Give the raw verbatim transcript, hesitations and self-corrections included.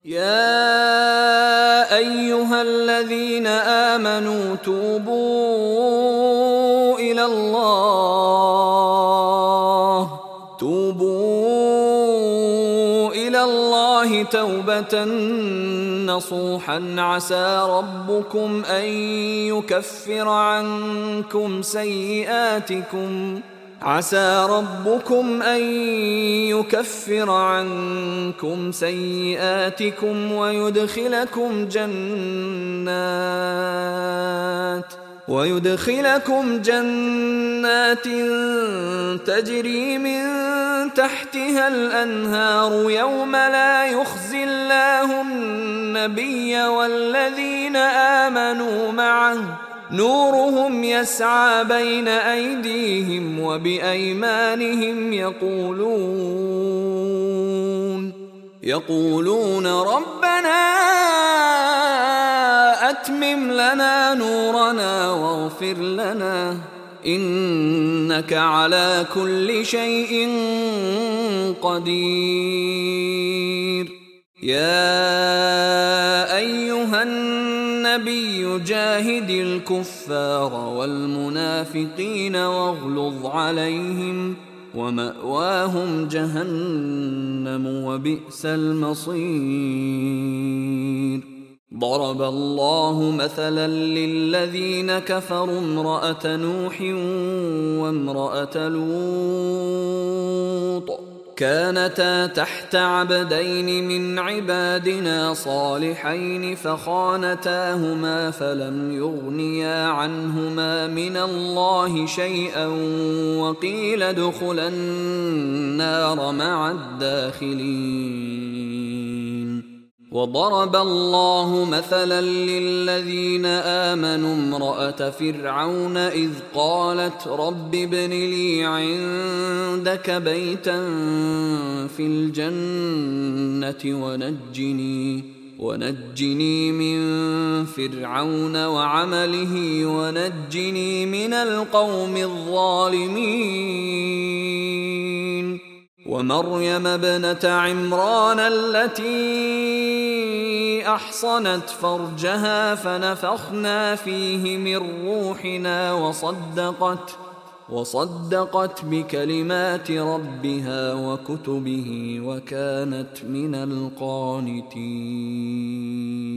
يا أيها الذين آمنوا توبوا إلى الله توبوا إلى الله توبة نصوحا عسى ربكم أن يكفر عنكم سيئاتكم عسى ربكم أن يكفر عنكم سيئاتكم ويدخلكم جنات ويدخلكم جنات تجري من تحتها الأنهار يوم لا يخزي الله النبي والذين آمنوا معه نورهم يسعى بين أيديهم وبأيمانهم يقولون يقولون ربنا أتمم لنا نورنا واغفر لنا إنك على كل شيء قدير. يا أيها النبي جاهد الكفار والمنافقين واغلظ عليهم ومأواهم جهنم وبئس المصير. ضرب الله مثلا للذين كفروا امرأة نوح وامرأة لوط كانتا تحت عبدين من عبادنا صالحين فخانتاهما فلم يغنيا عنهما من الله شيئا وقيل ادخلا النار مع الداخلين. وضرب الله مثلا للذين آمنوا امرأة فرعون إذ قالت رب ابن لي عندك بيتا في الجنة ونجني ونجني من فرعون وعمله ونجني من القوم الظالمين. ومريم ابنة عمران التي أحصنت فرجها فنفخنا فيه من روحنا وصدقت وصدقت بكلمات ربها وكتبه وكانت من القانتين.